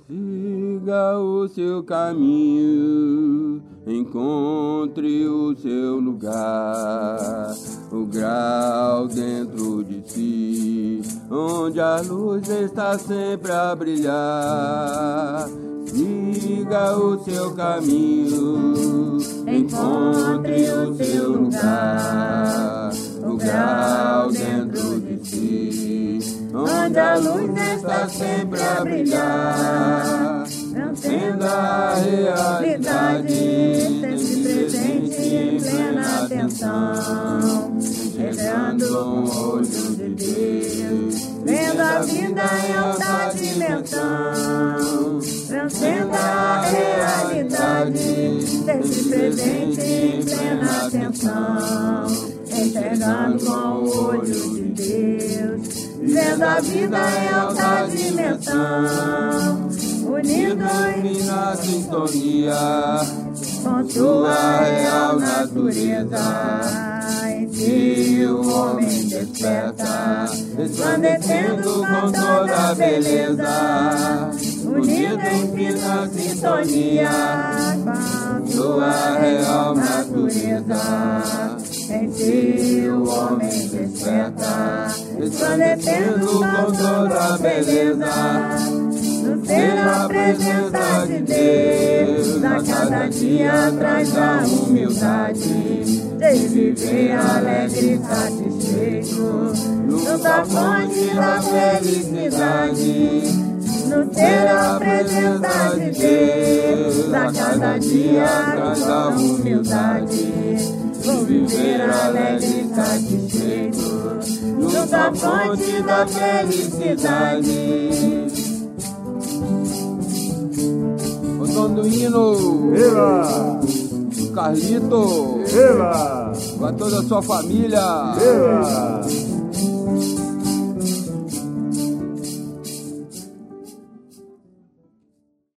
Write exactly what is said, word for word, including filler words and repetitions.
Siga o seu caminho, encontre o seu lugar, o grau dentro de si, onde a luz está sempre a brilhar. Siga o seu caminho, encontre o seu lugar, o grau dentro de si, onde a luz está sempre a brilhar. Transcenda a realidade, sempre presente em plena atenção, enxergando com o olho de Deus, vendo a vida em outra dimensão. Transcenda a realidade, sempre presente em plena atenção, enxergando com o olho de Deus, vendo a vida em outra dimensão, unidos na sintonia com sua real natureza. Em si o homem desperta, resplandecendo com toda a beleza, unido em fina sintonia com sua real natureza. Em si o homem desperta, resplandecendo com toda a beleza, no ser a presença de Deus, a cada dia traz a humildade de viver alegre e satisfeito, junto à fonte da felicidade. No ser a presença de Deus, a cada dia traz a humildade, vou viver alegre e satisfeito, junto à fonte da felicidade. O dono do hino, Viva! o Carlito, Viva! com toda a sua família, Viva!